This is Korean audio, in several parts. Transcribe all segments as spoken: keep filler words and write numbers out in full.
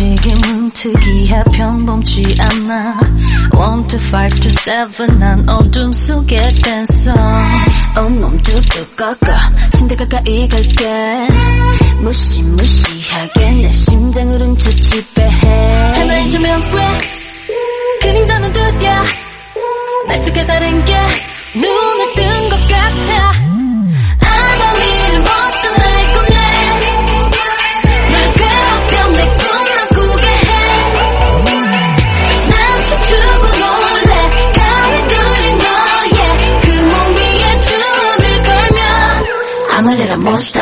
움직임은 특이해 평범치 않아 One to five to seven 난 어둠 속의 댄서 온몸 뚝뚝 꺾어 침대 가까이 갈게 무시무시하게 내 심장을 훔쳐 지배해 하나의 조명 왜 그림자는 두려 날 속에 다른 게 눈을 뜬 것 같아 I'm a little monster.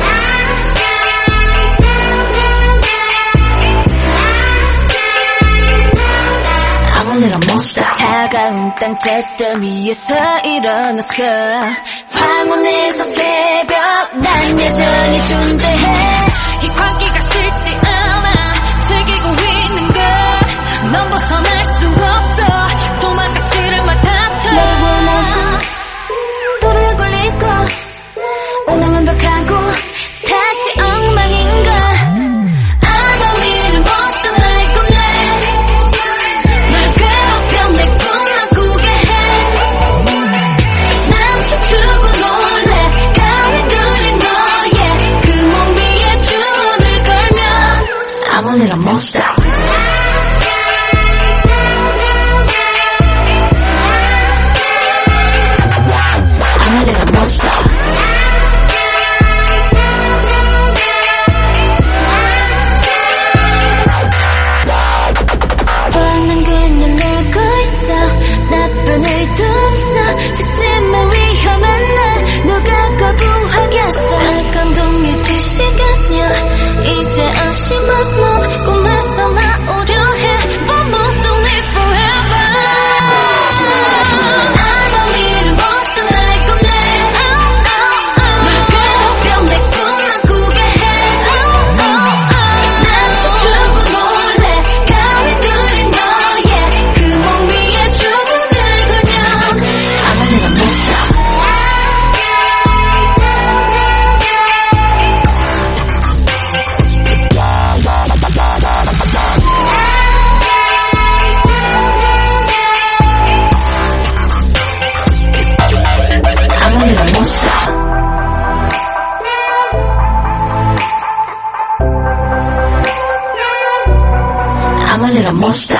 I'm a little monster. 차가운 땅 잿더미 위에서 일어났어. 황혼에서 새벽 난 여전히 존재해. 이 광기가 싫지 않아 즐기고 있는 걸 넌 벗어날 수 없어 도망가지를 마 다쳐 널 원하고 도로에 걸리고 오늘 완벽하고 다시 엉망인가 I'm a little monster 날 꿈내 날 괴롭혀 내 꿈만 꾸게 해난 춤추고 놀래 가위 뚫린 너의 그 몸 위에 줄을 걸면 I'm a little monster. I'm a little monster. 뻔한 그냥 놀고 있어 나쁜 의도 없어 작지만 위험한 날 누가 거부하겠어 날 감동이 두 시간이야 이제 안심한 넌 꿈에서 나오려 해 But most to live forever I'm a little monster 날 꿈내 날 괴롭혀 내 꿈만 꾸게 해난 춤추고 놀래 가위 뚫린 너의 그 몸 위에 줄을 걸면 I'm a little monster. I'm a little monster. I'm a little monster.